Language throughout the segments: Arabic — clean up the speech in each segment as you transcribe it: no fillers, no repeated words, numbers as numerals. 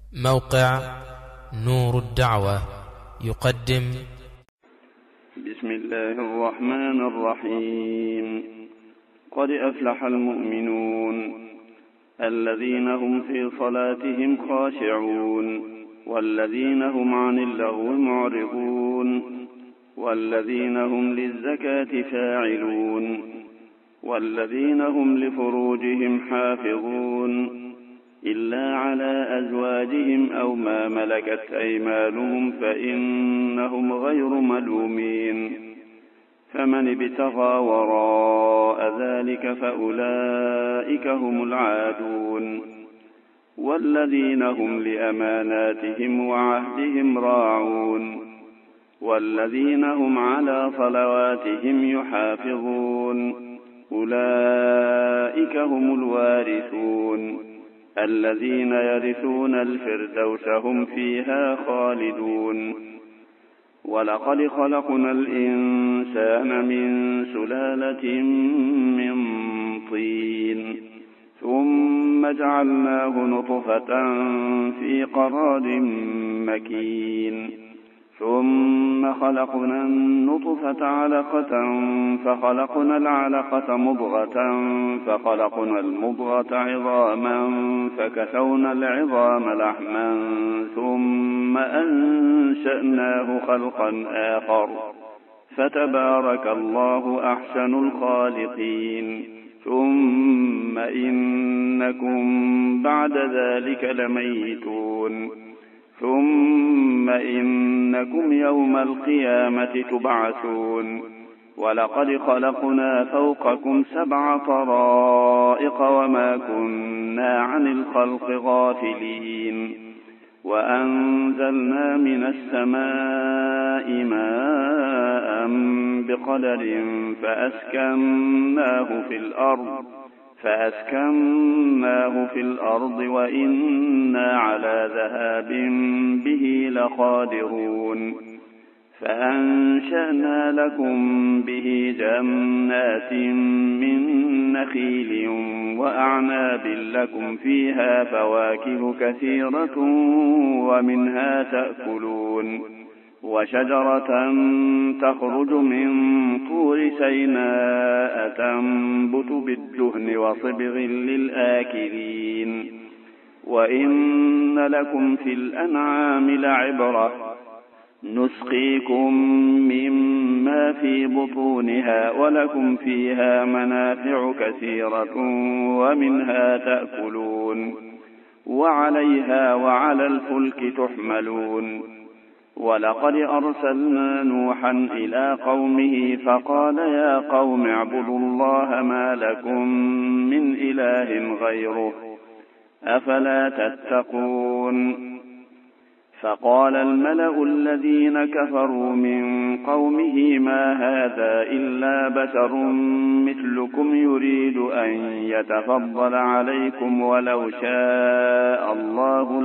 موقع نور الدعوة يقدم. بسم الله الرحمن الرحيم. قد أفلح المؤمنون الذين هم في صلاتهم خاشعون والذين هم عن اللغو معرضون والذين هم للزكاة فاعلون والذين هم لفروجهم حافظون إلا على أزواجهم أو ما ملكت أيمانهم فإنهم غير ملومين. فمن ابتغى وراء ذلك فأولئك هم العادون. والذين هم لأماناتهم وعهدهم راعون والذين هم على صلواتهم يحافظون أولئك هم الوارثون الذين يرثون الفردوس هم فيها خالدون. ولقد خلقنا الإنسان من سلالة من طين ثم جعلناه نطفة في قرار مكين ثم خلقنا النطفة علقة فخلقنا العلقة مضغة فخلقنا المضغة عظاما فكسونا العظام لحما ثم أنشأناه خلقا آخر فتبارك الله أحسن الخالقين. ثم إنكم بعد ذلك لميتون ثم إنكم يوم القيامة تبعثون. ولقد خلقنا فوقكم 7 طرائق وما كنا عن الخلق غافلين. وأنزلنا من السماء ماء بقدر فأسكناه في الأرض وإنا على ذهاب به لقادرون. فأنشأنا لكم به جنات من نخيل وأعناب لكم فيها فواكه كثيرة ومنها تأكلون. وشجرة تخرج من طور سيناء تنبت بالدهن وصبغ للآكلين. وإن لكم في الأنعام لعبرة نسقيكم مما في بطونها ولكم فيها منافع كثيرة ومنها تأكلون وعليها وعلى الفلك تحملون. ولقد أرسلنا نوحا إلى قومه فقال يا قوم اعبدوا الله ما لكم من إله غيره أفلا تتقون. فقال الملأ الذين كفروا من قومه ما هذا إلا بشر مثلكم يريد أن يتفضل عليكم ولو شاء الله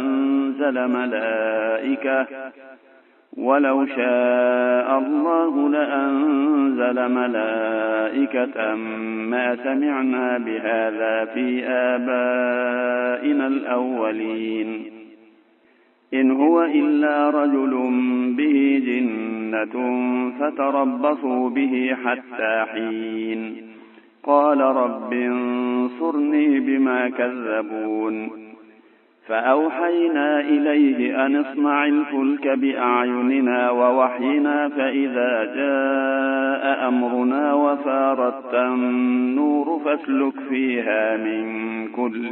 لأنزل ملائكة ما سمعنا بهذا في آبائنا الأولين. إن هو إلا رجل به جنة فتربصوا به حتى حين. قال رب انصرني بما كذبون. فأوحينا إليه أن اصنع الفلك بأعيننا ووحينا فإذا جاء أمرنا وفارت النور فاسلك فيها من كل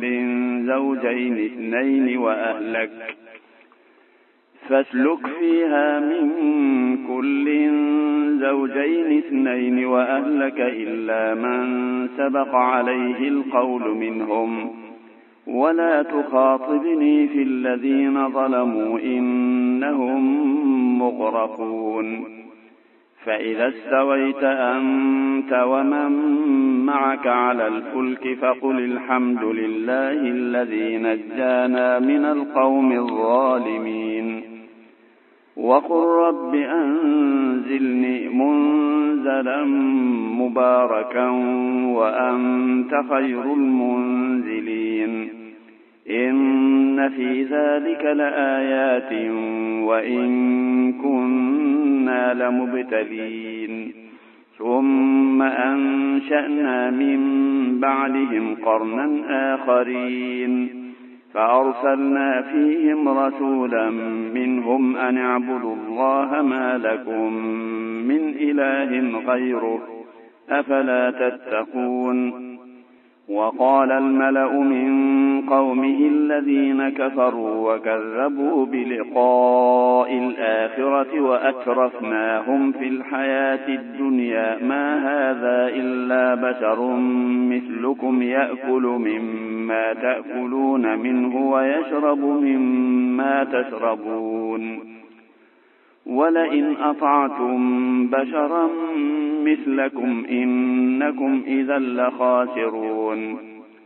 زوجين اثنين وأهلك إلا من سبق عليه القول منهم ولا تخاطبني في الذين ظلموا إنهم مغرقون. فإذا استويت أنت ومن معك على الفلك فقل الحمد لله الذي نجانا من القوم الظالمين. وقل رب أنزلني منزلا مباركا وأنت خير المنزلين. إن في ذلك لآيات وإن كنا لمبتلين ثم أنشأنا من بعدهم قرنا آخرين فأرسلنا فيهم رسولا منهم أن اعبدوا الله ما لكم من إله غيره أفلا تتقون وقال الملأ من قومه الذين كفروا وكذبوا بلقاء الآخرة وأترفناهم في الحياة الدنيا ما هذا إلا بشر مثلكم يأكل مما تأكلون منه ويشرب مما تشربون ولئن أطعتم بشرا مثلكم إنكم إذا لخاسرون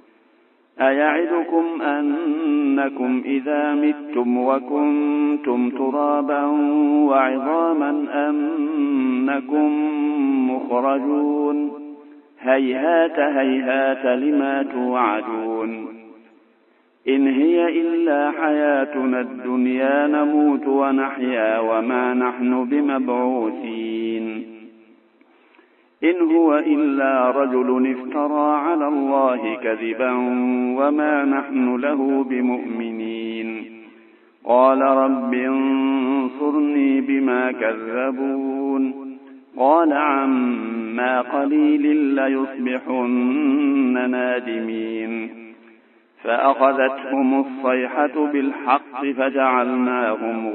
أيعدكم أنكم إذا متم وكنتم ترابا وعظاما أنكم مخرجون هيهات هيهات لما توعدون إن هي إلا حياتنا الدنيا نموت ونحيا وما نحن بمبعوثين إن هو إلا رجل افترى على الله كذبا وما نحن له بمؤمنين قال رب انصرني بما كذبون قال عما قليل ليصبحن نادمين فأخذتهم الصيحة بالحق فجعلناهم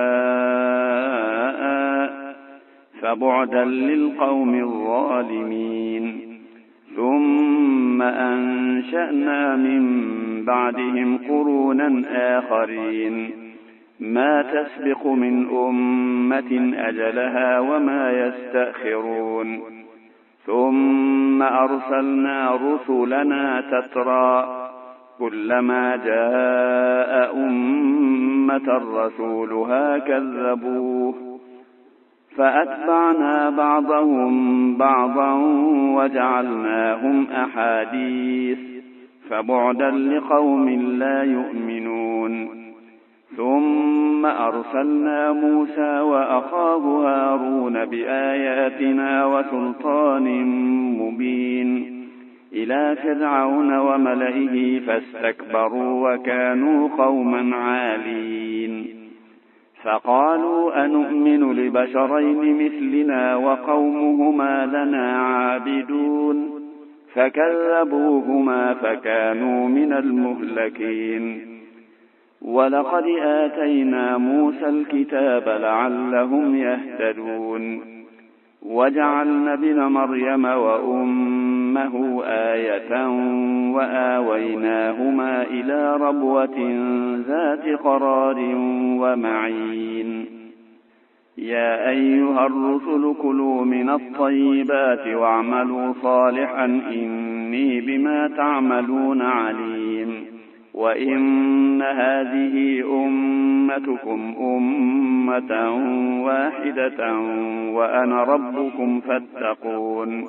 غثاء فبعدا للقوم الظالمين ثم أنشأنا من بعدهم قرونا آخرين ما تسبق من أمة أجلها وما يستأخرون ثم أرسلنا رسلنا تترى كلما جاء أمة رسولها كذبوه فأتبعنا بعضهم بعضا وجعلناهم أحاديث فبعدا لقوم لا يؤمنون ثم أرسلنا موسى وأخاه هارون بآياتنا وسلطان مبين إلى فرعون وملئه فاستكبروا وكانوا قوما عالين فقالوا أنؤمن لبشرين مثلنا وقومهما لنا عابدون فكذبوهما فكانوا من المهلكين ولقد آتينا موسى الكتاب لعلهم يهتدون وجعلنا ابن مريم وأمه آية وآويناهما إلى ربوة ذات قرار ومعين يا أيها الرسل كلوا من الطيبات واعملوا صالحا إني بما تعملون عليم وإن هذه أمتكم أمة واحدة وأنا ربكم فاتقون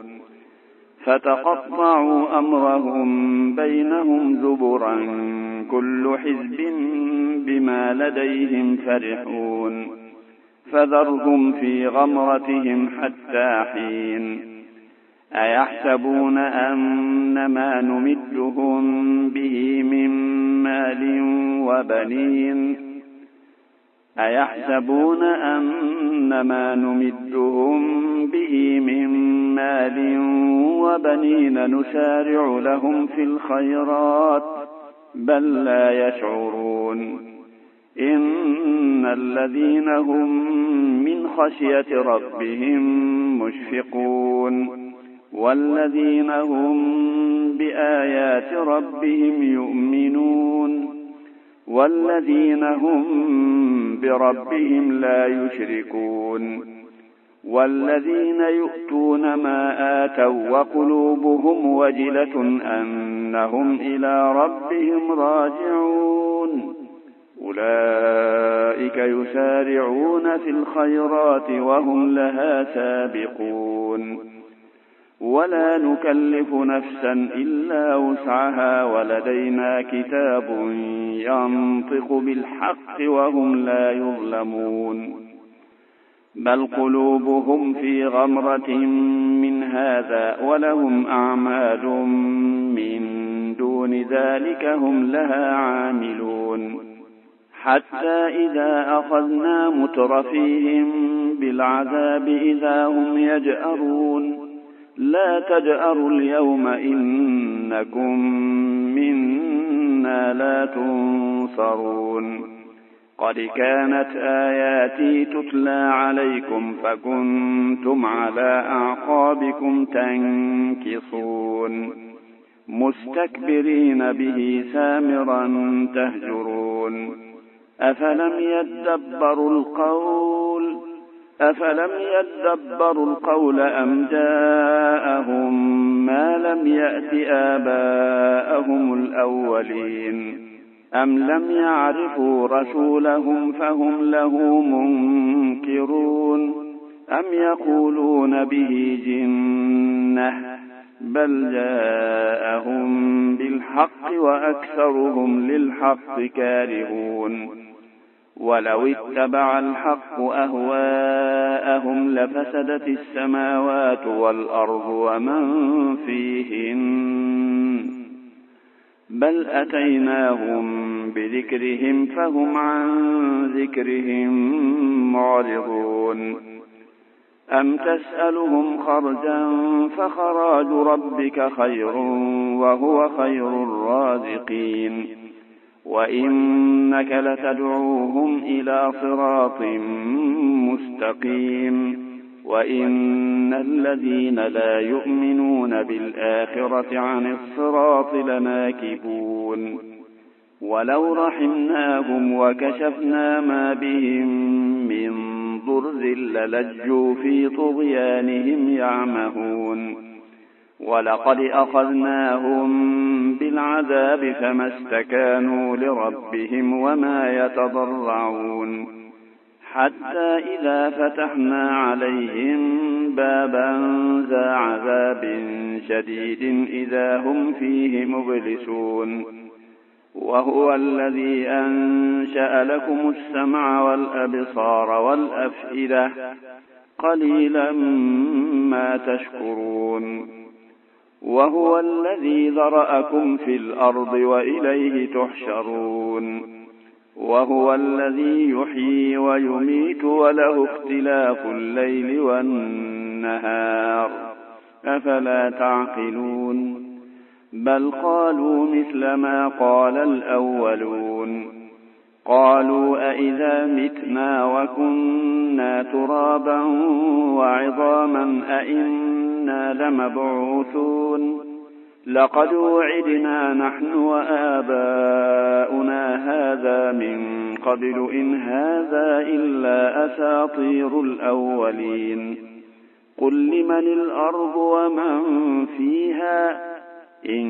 فتقطعوا أمرهم بينهم زبرا كل حزب بما لديهم فرحون فذرهم في غمرتهم حتى حين أيحسبون أن ما نمدهم به من مال وبنين أيحسبون أن ما نمدهم به من مال وبنين نسارع لهم في الخيرات بل لا يشعرون إن الذين هم من خشية ربهم مشفقون والذين هم بآيات ربهم يؤمنون والذين هم بربهم لا يشركون والذين يؤتون ما آتوا وقلوبهم وجلة أنهم إلى ربهم راجعون أولئك يسارعون في الخيرات وهم لها سابقون ولا نكلف نفسا إلا وسعها ولدينا كتاب ينطق بالحق وهم لا يظلمون بل قلوبهم في غمرة من هذا ولهم أعمال من دون ذلك هم لها عاملون حتى إذا أخذنا مترفيهم بالعذاب إذا هم يجأرون لا تجأروا اليوم إنكم منا لا تنصرون قد كانت آياتي تتلى عليكم فكنتم على أعقابكم تنكصون مستكبرين به سامرا تهجرون أفلم يدبروا القول أم جاءهم ما لم يأت آباءهم الأولين أم لم يعرفوا رسولهم فهم له منكرون أم يقولون به جنة بل جاءهم بالحق وأكثرهم للحق كارهون ولو اتبع الحق أهواءهم لفسدت السماوات والأرض ومن فيهن بل أتيناهم بذكرهم فهم عن ذكرهم معرضون أم تسألهم خرجا فخراج ربك خير وهو خير الرازقين وإنك لتدعوهم إلى صراط مستقيم وإن الذين لا يؤمنون بالآخرة عن الصراط لناكبون ولو رحمناهم وكشفنا ما بهم من ضر للجوا في طغيانهم يعمهون ولقد أخذناهم بالعذاب فما استكانوا لربهم وما يتضرعون حتى إذا فتحنا عليهم بابا ذا عذاب شديد إذا هم فيه مبلسون وهو الذي أنشأ لكم السمع والأبصار والأفئدة قليلا ما تشكرون وهو الذي ذرأكم في الأرض وإليه تحشرون وهو الذي يحيي ويميت وله اختلاف الليل والنهار أفلا تعقلون بل قالوا مثل ما قال الأولون قالوا أئذا متنا وكنا ترابا وعظاما أئنا لمبعوثون لقد وعدنا نحن وآباؤنا هذا من قبل إن هذا إلا أساطير الأولين قل لمن الأرض ومن فيها إن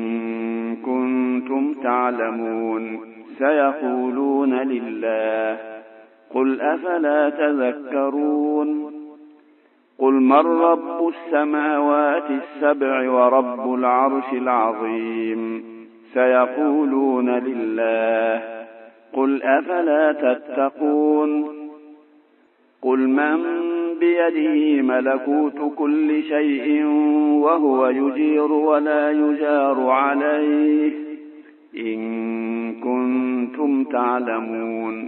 كنتم تعلمون سيقولون لله قل أفلا تذكرون قل من رب السماوات السبع ورب العرش العظيم سيقولون لله قل أفلا تتقون قل من بيده ملكوت كل شيء وهو يجير ولا يجار عليه إن كنتم تعلمون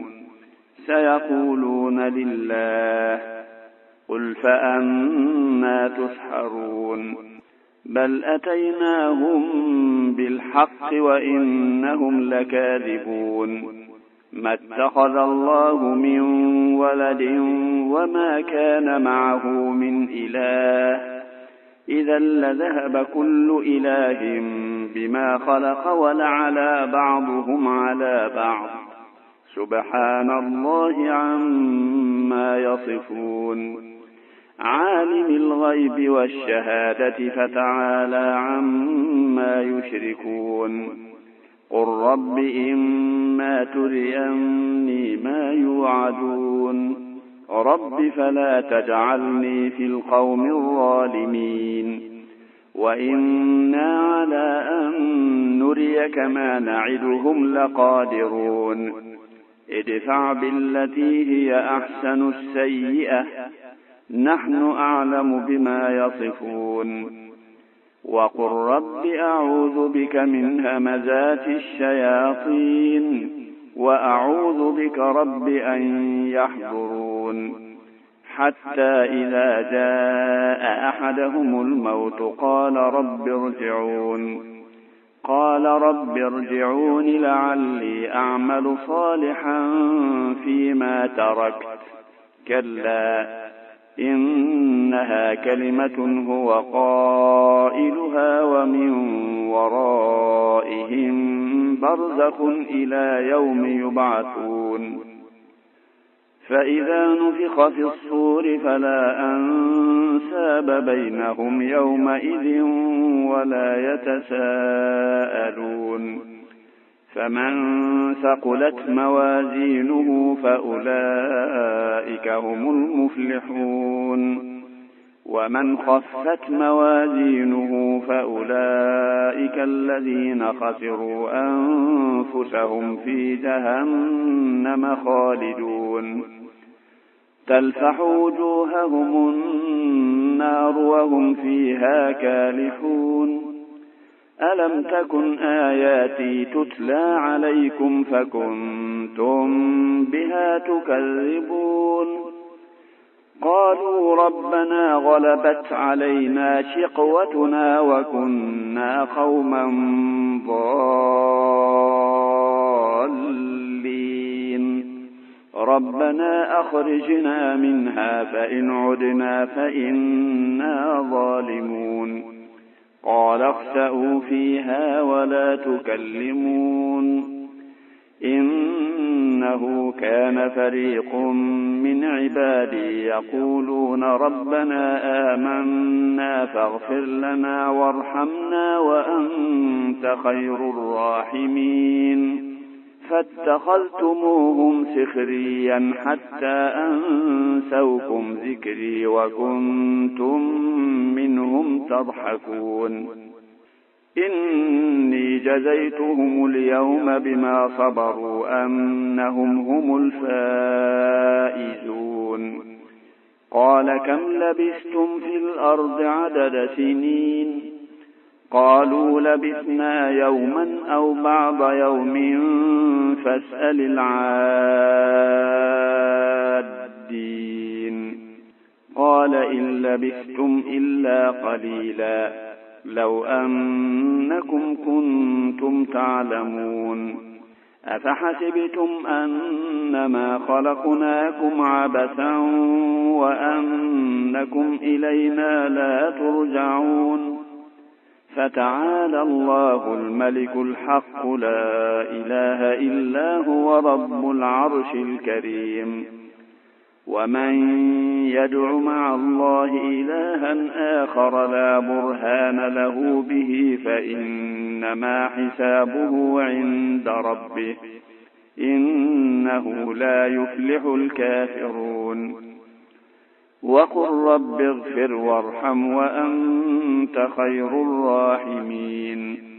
سيقولون لله قل فأنى تسحرون بل أتيناهم بالحق وإنهم لكاذبون ما اتخذ الله من ولد وما كان معه من إله إذا لذهب كل إله بما خلق ولعلى بعضهم على بعض سبحان الله عما يصفون عالم الغيب والشهادة فتعالى عما يشركون قل رب إما تريني ما يوعدون رب فلا تجعلني في القوم الظالمين وإنا على أن نريك ما نعدهم لقادرون ادفع بالتي هي أحسن السيئة نحن أعلم بما يصفون وقل رب أعوذ بك من همزات الشياطين وأعوذ بك رب أن يحضرون حتى إذا جاء أحدهم الموت قال رب ارجعون لعلي أعمل صالحا فيما تركت كلا إنها كلمة هو قائلها ومن ورائهم برزخ إلى يوم يبعثون فإذا نفخ في الصور فلا أنساب بينهم يومئذ ولا يتساءلون فمن ثقلت موازينه فأولئك هم المفلحون ومن خفت موازينه فأولئك الذين خسروا أنفسهم في جهنم خالدون تلفح وجوههم النار وهم فيها كالحون ألم تكن آياتي تتلى عليكم فكنتم بها تكذبون قالوا ربنا غلبت علينا شقوتنا وكنا قوما ضالين ربنا أخرجنا منها فإن عدنا فإنا ظالمون قال اخسئوا فيها ولا تكلمون إنه كان فريق من عبادي يقولون ربنا آمنا فاغفر لنا وارحمنا وأنت خير الراحمين فاتخذتموهم سخريا حتى أنسوكم ذكري وكنتم منهم تضحكون إني جزيتهم اليوم بما صبروا أنهم هم الفائزون قال كم لبثتم في الأرض عدد سنين قالوا لبثنا يوما أو بعض يوم فاسأل العادين قال إن لبثتم إلا قليلا لو أنكم كنتم تعلمون أفحسبتم أنما خلقناكم عبثا وأنكم إلينا لا ترجعون فتعالى الله الملك الحق لا إله إلا هو رب العرش الكريم ومن يدع مع الله إلها آخر لا برهان له به فإنما حسابه عند ربه إنه لا يفلح الكافرون وقل رب اغفر وارحم وأنت خير الراحمين